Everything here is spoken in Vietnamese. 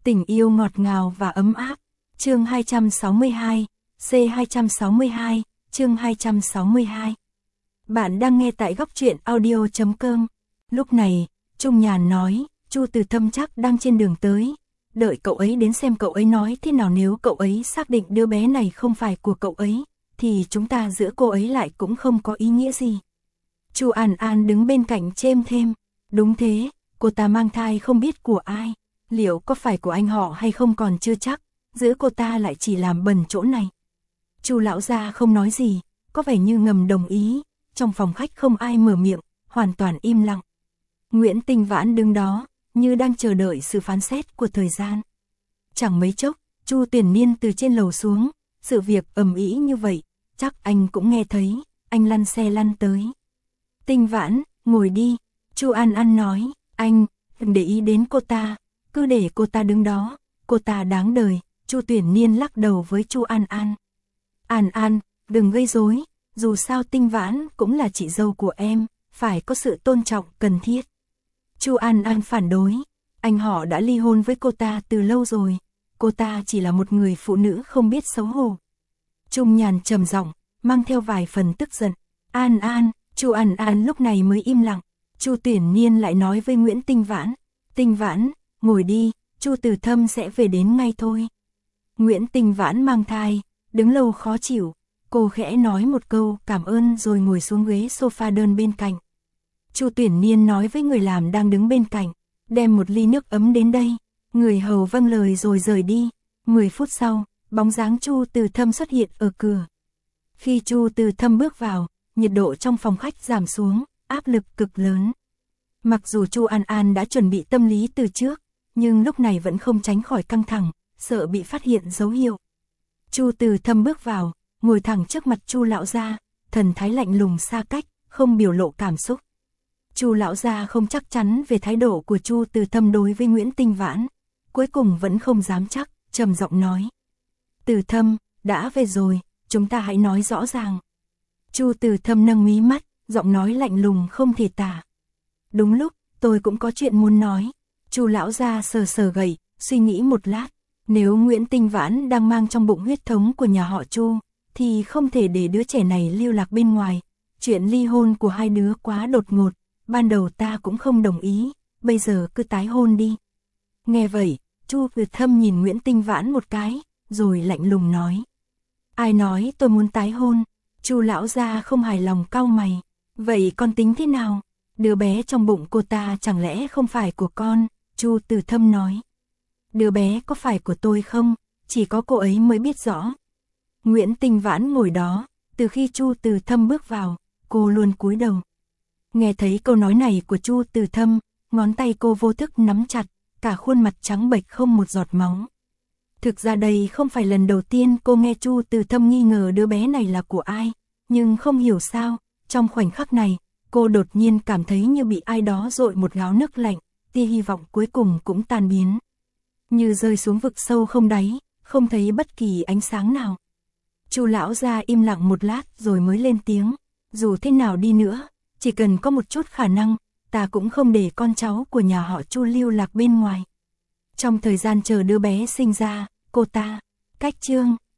Tình yêu ngọt ngào và ấm áp. Chương 262, C262, chương 262. Bạn đang nghe tại góc truyện audio.com. Lúc này, Trung Nhàn nói, Chu Từ Thâm chắc đang trên đường tới. Đợi cậu ấy đến xem cậu ấy nói thế nào, nếu cậu ấy xác định đứa bé này không phải của cậu ấy, thì chúng ta giữa cô ấy lại cũng không có ý nghĩa gì. Chu An An đứng bên cạnh chêm thêm, đúng thế, cô ta mang thai không biết của ai, liệu có phải của anh họ hay không còn chưa chắc, giữa cô ta lại chỉ làm bẩn chỗ này. Chu lão gia không nói gì, có vẻ như ngầm đồng ý, trong phòng khách không ai mở miệng, hoàn toàn im lặng. Nguyễn Tinh Vãn đứng đó, như đang chờ đợi sự phán xét của thời gian. Chẳng mấy chốc, Chu Tuyển Niên từ trên lầu xuống, sự việc ầm ĩ như vậy, chắc anh cũng nghe thấy, anh lăn xe lăn tới. Tinh Vãn, ngồi đi, Chu An An nói, anh, đừng để ý đến cô ta, cứ để cô ta đứng đó, cô ta đáng đời. Chu Tuyển Niên lắc đầu với Chu An An. An An, đừng gây rối, dù sao Tinh Vãn cũng là chị dâu của em, phải có sự tôn trọng cần thiết. Chu An An phản đối, anh họ đã ly hôn với cô ta từ lâu rồi, cô ta chỉ là một người phụ nữ không biết xấu hổ. Trung Nhàn trầm giọng, mang theo vài phần tức giận. An An, Chu An An lúc này mới im lặng. Chu Tuyển Niên lại nói với Nguyễn Tinh Vãn, Tinh Vãn, ngồi đi, Chu Từ Thâm sẽ về đến ngay thôi. Nguyễn Tinh Vãn mang thai, đứng lâu khó chịu, cô khẽ nói một câu cảm ơn rồi ngồi xuống ghế sofa đơn bên cạnh. Chu Tuyển Niên nói với người làm đang đứng bên cạnh, đem một ly nước ấm đến đây. Người hầu vâng lời rồi rời đi. 10 phút sau, bóng dáng Chu Từ Thâm xuất hiện ở cửa. Khi Chu Từ Thâm bước vào, nhiệt độ trong phòng khách giảm xuống, áp lực cực lớn. Mặc dù Chu An An đã chuẩn bị tâm lý từ trước, nhưng lúc này vẫn không tránh khỏi căng thẳng, sợ bị phát hiện dấu hiệu. Chu Từ Thâm bước vào, ngồi thẳng trước mặt Chu lão gia, thần thái lạnh lùng xa cách, không biểu lộ cảm xúc. Chu lão gia không chắc chắn về thái độ của Chu Từ Thâm đối với Nguyễn Tinh Vãn, cuối cùng vẫn không dám chắc, trầm giọng nói: "Từ Thâm, đã về rồi, chúng ta hãy nói rõ ràng." Chu Từ Thâm nâng mí mắt, giọng nói lạnh lùng không thể tả. "Đúng lúc, tôi cũng có chuyện muốn nói." Chu lão gia sờ sờ gậy, suy nghĩ một lát, nếu Nguyễn Tinh Vãn đang mang trong bụng huyết thống của nhà họ Chu, thì không thể để đứa trẻ này lưu lạc bên ngoài. Chuyện ly hôn của hai đứa quá đột ngột, ban đầu ta cũng không đồng ý, bây giờ cứ tái hôn đi. Nghe vậy, Chu Từ Thâm nhìn Nguyễn Tinh Vãn một cái, rồi lạnh lùng nói: "Ai nói tôi muốn tái hôn?" Chu lão gia không hài lòng cau mày: "Vậy con tính thế nào? Đứa bé trong bụng cô ta chẳng lẽ không phải của con?" Chu Từ Thâm nói: "Đứa bé có phải của tôi không, chỉ có cô ấy mới biết rõ." Nguyễn Tinh Vãn ngồi đó, từ khi Chu Từ Thâm bước vào, cô luôn cúi đầu. Nghe thấy câu nói này của Chu Từ Thâm, ngón tay cô vô thức nắm chặt, cả khuôn mặt trắng bệch không một giọt máu. Thực ra đây không phải lần đầu tiên cô nghe Chu Từ Thâm nghi ngờ đứa bé này là của ai, nhưng không hiểu sao, trong khoảnh khắc này, cô đột nhiên cảm thấy như bị ai đó dội một gáo nước lạnh, tia hy vọng cuối cùng cũng tan biến. Như rơi xuống vực sâu không đáy, không thấy bất kỳ ánh sáng nào. Chu lão gia im lặng một lát rồi mới lên tiếng: "Dù thế nào đi nữa, chỉ cần có một chút khả năng, ta cũng không để con cháu của nhà họ Chu lưu lạc bên ngoài." Trong thời gian chờ đứa bé sinh ra, cô ta, cách chương